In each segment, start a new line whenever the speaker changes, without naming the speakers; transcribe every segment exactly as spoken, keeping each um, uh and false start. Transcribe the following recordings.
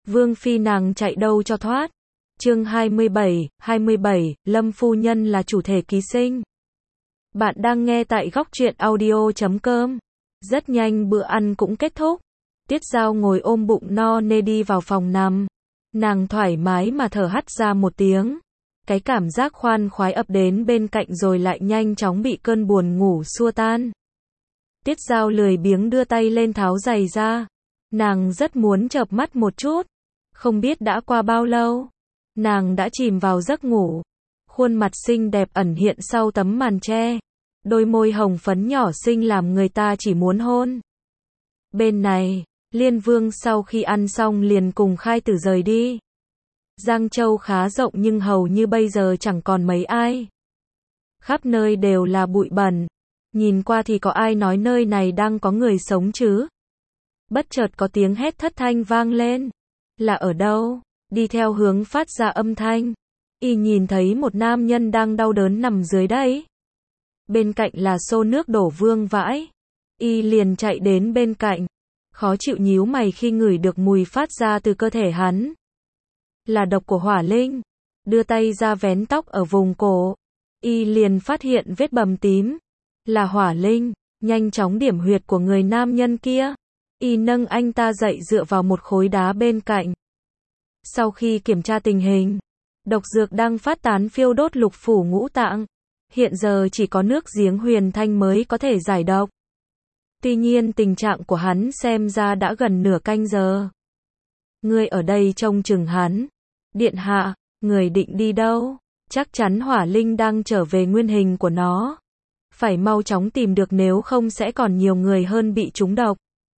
Vương phi nàng chạy đâu cho thoát. Chương hai mươi bảy, hai mươi bảy, Lâm phu nhân là chủ thể ký sinh. Bạn đang nghe tại góc truyện audio chấm com. Rất nhanh bữa ăn cũng kết thúc. Tiết Dao ngồi ôm bụng no nê đi vào phòng nằm. Nàng thoải mái mà thở hắt ra một tiếng. Cái cảm giác khoan khoái ập đến bên cạnh rồi lại nhanh chóng bị cơn buồn ngủ xua tan. Tiết Dao lười biếng đưa tay lên tháo giày ra. Nàng rất muốn chợp mắt một chút. Không biết đã qua bao lâu. Nàng đã chìm vào giấc ngủ. Khuôn mặt xinh đẹp ẩn hiện sau tấm màn che. Đôi môi hồng phấn nhỏ xinh làm người ta chỉ muốn hôn. Bên này, Liên Vương sau khi ăn xong liền cùng Khai Tử rời đi. Giang Châu khá rộng nhưng hầu như bây giờ chẳng còn mấy ai. Khắp nơi đều là bụi bẩn. Nhìn qua thì có ai nói nơi này đang có người sống chứ? Bất chợt có tiếng hét thất thanh vang lên. Là ở đâu? Đi theo hướng phát ra âm thanh. Y nhìn thấy một nam nhân đang đau đớn nằm dưới đấy. Bên cạnh là xô nước đổ vương vãi. Y liền chạy đến bên cạnh. Khó chịu nhíu mày khi ngửi được mùi phát ra từ cơ thể hắn. Là độc của hỏa linh. Đưa tay ra vén tóc ở vùng cổ. Y liền phát hiện vết bầm tím. Là hỏa linh. Nhanh chóng điểm huyệt của người nam nhân kia. Y nâng anh ta dậy dựa vào một khối đá bên cạnh. Sau khi kiểm tra tình hình, độc dược đang phát tán phiêu đốt lục phủ ngũ tạng. Hiện giờ chỉ có nước giếng Huyền Thanh mới có thể giải độc. Tuy nhiên tình trạng của hắn xem ra đã gần nửa canh giờ. Ngươi ở đây trông chừng hắn. Điện hạ, người định đi đâu? Chắc chắn hỏa linh đang trở về nguyên hình của nó. Phải mau chóng tìm được nếu không sẽ còn nhiều người hơn bị trúng độc.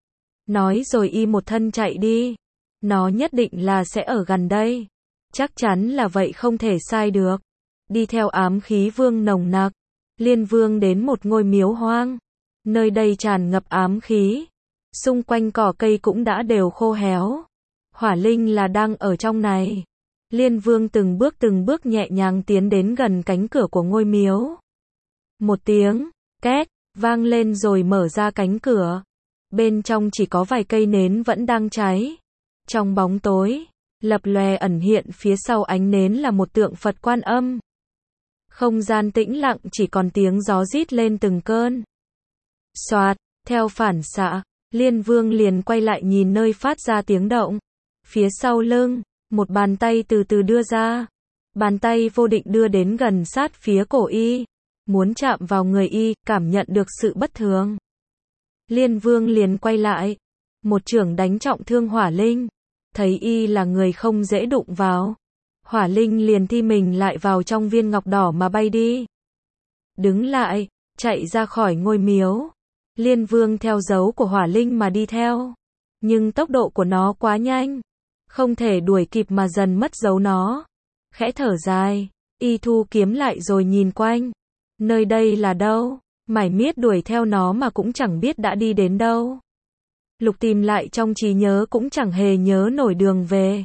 Nói rồi y một thân chạy đi. Nó nhất định là sẽ ở gần đây. Chắc chắn là vậy không thể sai được. Đi theo ám khí vương nồng nặc. Liên Vương đến một ngôi miếu hoang. Nơi đây tràn ngập ám khí. Xung quanh cỏ cây cũng đã đều khô héo. Hỏa linh là đang ở trong này. Liên Vương từng bước từng bước nhẹ nhàng tiến đến gần cánh cửa của ngôi miếu. Một tiếng, két, vang lên rồi mở ra cánh cửa. Bên trong chỉ có vài cây nến vẫn đang cháy. Trong bóng tối, lập lòe ẩn hiện phía sau ánh nến là một tượng Phật Quan Âm. Không gian tĩnh lặng chỉ còn tiếng gió rít lên từng cơn. Xoạt, theo phản xạ, Liên Vương liền quay lại nhìn nơi phát ra tiếng động. Phía sau lưng, một bàn tay từ từ đưa ra. Bàn tay vô định đưa đến gần sát phía cổ y. Muốn chạm vào người y, cảm nhận được sự bất thường. Liên Vương liền quay lại. Một chưởng đánh trọng thương hỏa linh. Thấy y là người không dễ đụng vào. Hỏa linh liền thi mình lại vào trong viên ngọc đỏ mà bay đi. Đứng lại, chạy ra khỏi ngôi miếu. Liên Vương theo dấu của hỏa linh mà đi theo. Nhưng tốc độ của nó quá nhanh. Không thể đuổi kịp mà dần mất dấu nó. Khẽ thở dài, y thu kiếm lại rồi nhìn quanh. Nơi đây là đâu? Mải miết đuổi theo nó mà cũng chẳng biết đã đi đến đâu. Lục tìm lại trong trí nhớ cũng chẳng hề nhớ nổi đường về.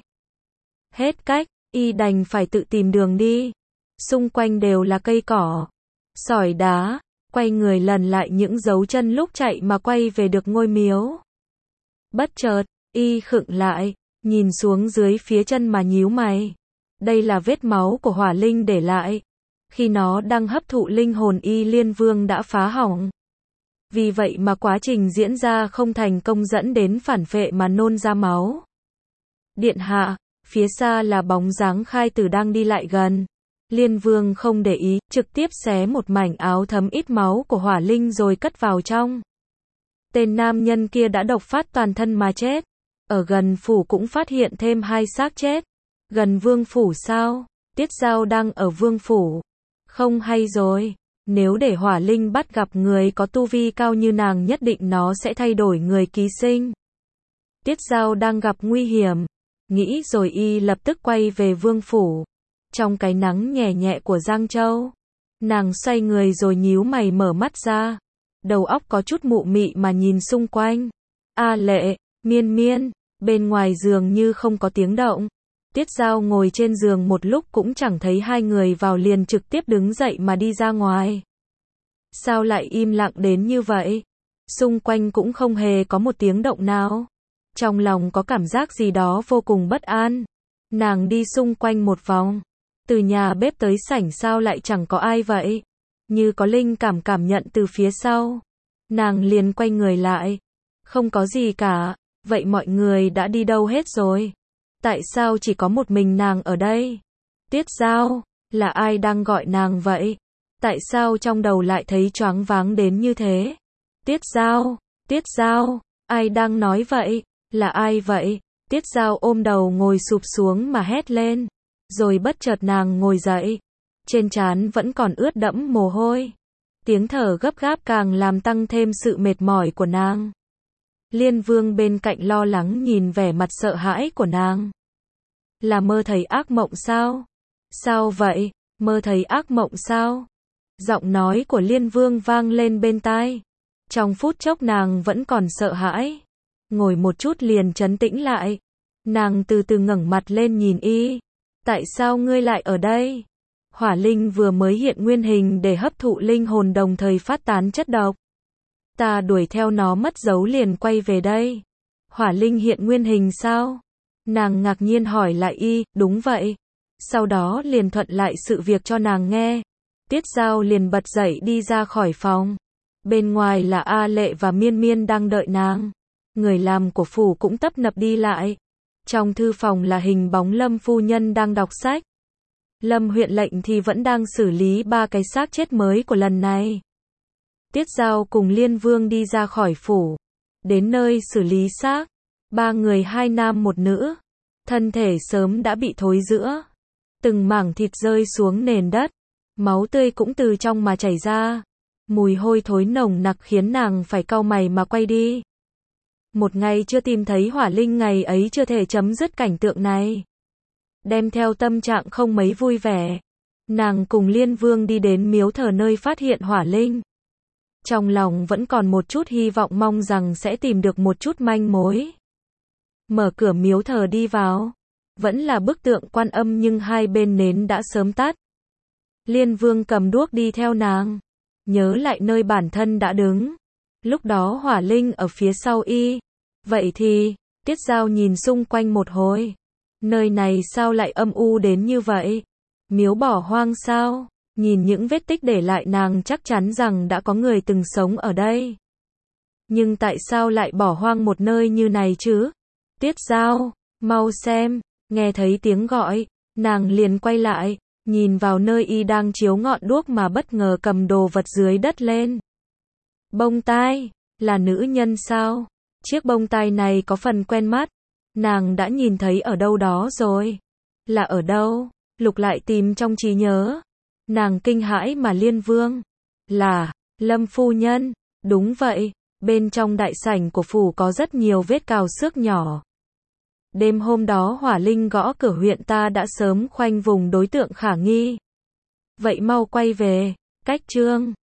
Hết cách, y đành phải tự tìm đường đi. Xung quanh đều là cây cỏ, sỏi đá, quay người lần lại những dấu chân lúc chạy mà quay về được ngôi miếu. Bất chợt, y khựng lại, nhìn xuống dưới phía chân mà nhíu mày. Đây là vết máu của hỏa linh để lại. Khi nó đang hấp thụ linh hồn y Liên Vương đã phá hỏng. Vì vậy mà quá trình diễn ra không thành công dẫn đến phản phệ mà nôn ra máu. Điện hạ, phía xa là bóng dáng Khai Tử đang đi lại gần. Liên Vương không để ý, trực tiếp xé một mảnh áo thấm ít máu của hỏa linh rồi cất vào trong. Tên nam nhân kia đã độc phát toàn thân mà chết. Ở gần phủ cũng phát hiện thêm hai xác chết. Gần vương phủ sao? Tiết Dao đang ở vương phủ. Không hay rồi. Nếu để hỏa linh bắt gặp người có tu vi cao như nàng nhất định nó sẽ thay đổi người ký sinh. Tiết Dao đang gặp nguy hiểm. Nghĩ rồi y lập tức quay về vương phủ. Trong cái nắng nhẹ nhẹ của Giang Châu. Nàng xoay người rồi nhíu mày mở mắt ra. Đầu óc có chút mụ mị mà nhìn xung quanh. A Lệ, Miên Miên, bên ngoài giường như không có tiếng động. Tiết Dao ngồi trên giường một lúc cũng chẳng thấy hai người vào liền trực tiếp đứng dậy mà đi ra ngoài. Sao lại im lặng đến như vậy? Xung quanh cũng không hề có một tiếng động nào. Trong lòng có cảm giác gì đó vô cùng bất an. Nàng đi xung quanh một vòng. Từ nhà bếp tới sảnh sao lại chẳng có ai vậy? Như có linh cảm cảm nhận từ phía sau. Nàng liền quay người lại. Không có gì cả. Vậy mọi người đã đi đâu hết rồi? Tại sao chỉ có một mình nàng ở đây? Tiết Giao, là ai đang gọi nàng vậy? Tại sao trong đầu lại thấy choáng váng đến như thế? Tiết Giao, Tiết Giao, ai đang nói vậy? Là ai vậy? Tiết Giao ôm đầu ngồi sụp xuống mà hét lên. Rồi bất chợt nàng ngồi dậy. Trên trán vẫn còn ướt đẫm mồ hôi. Tiếng thở gấp gáp càng làm tăng thêm sự mệt mỏi của nàng. Liên Vương bên cạnh lo lắng nhìn vẻ mặt sợ hãi của nàng. Là mơ thấy ác mộng sao? Sao vậy? Mơ thấy ác mộng sao? Giọng nói của Liên Vương vang lên bên tai. Trong phút chốc nàng vẫn còn sợ hãi. Ngồi một chút liền trấn tĩnh lại. Nàng từ từ ngẩng mặt lên nhìn y. Tại sao ngươi lại ở đây? Hỏa linh vừa mới hiện nguyên hình để hấp thụ linh hồn đồng thời phát tán chất độc. Ta đuổi theo nó mất dấu liền quay về đây. Hỏa linh hiện nguyên hình sao? Nàng ngạc nhiên hỏi lại y, đúng vậy. Sau đó liền thuận lại sự việc cho nàng nghe. Tiết Giao liền bật dậy đi ra khỏi phòng. Bên ngoài là A Lệ và Miên Miên đang đợi nàng. Người làm của phủ cũng tấp nập đi lại. Trong thư phòng là hình bóng Lâm phu nhân đang đọc sách. Lâm huyện lệnh thì vẫn đang xử lý ba cái xác chết mới của lần này. Tiết Giao cùng Liên Vương đi ra khỏi phủ. Đến nơi xử lý xác. Ba người hai nam một nữ. Thân thể sớm đã bị thối rữa. Từng mảng thịt rơi xuống nền đất. Máu tươi cũng từ trong mà chảy ra. Mùi hôi thối nồng nặc khiến nàng phải cau mày mà quay đi. Một ngày chưa tìm thấy hỏa linh, ngày ấy chưa thể chấm dứt cảnh tượng này. Đem theo tâm trạng không mấy vui vẻ. Nàng cùng Liên Vương đi đến miếu thờ nơi phát hiện hỏa linh. Trong lòng vẫn còn một chút hy vọng, mong rằng sẽ tìm được một chút manh mối. Mở cửa miếu thờ đi vào. Vẫn là bức tượng Quan Âm nhưng hai bên nến đã sớm tắt. Liên Vương cầm đuốc đi theo nàng. Nhớ lại nơi bản thân đã đứng. Lúc đó hỏa linh ở phía sau y. Vậy thì, Tiết Giao nhìn xung quanh một hồi. Nơi này sao lại âm u đến như vậy? Miếu bỏ hoang sao? Nhìn những vết tích để lại nàng chắc chắn rằng đã có người từng sống ở đây. Nhưng tại sao lại bỏ hoang một nơi như này chứ? Tiết Giao, mau xem. Nghe thấy tiếng gọi, nàng liền quay lại, nhìn vào nơi y đang chiếu ngọn đuốc mà bất ngờ cầm đồ vật dưới đất lên. Bông tai, là nữ nhân sao? Chiếc bông tai này có phần quen mắt. Nàng đã nhìn thấy ở đâu đó rồi. Là ở đâu? Lục lại tìm trong trí nhớ. Nàng kinh hãi mà Liên Vương. Là, Lâm phu nhân. Đúng vậy, bên trong đại sảnh của phủ có rất nhiều vết cào xước nhỏ. Đêm hôm đó hỏa linh gõ cửa huyện ta đã sớm khoanh vùng đối tượng khả nghi. Vậy mau quay về. Cách chương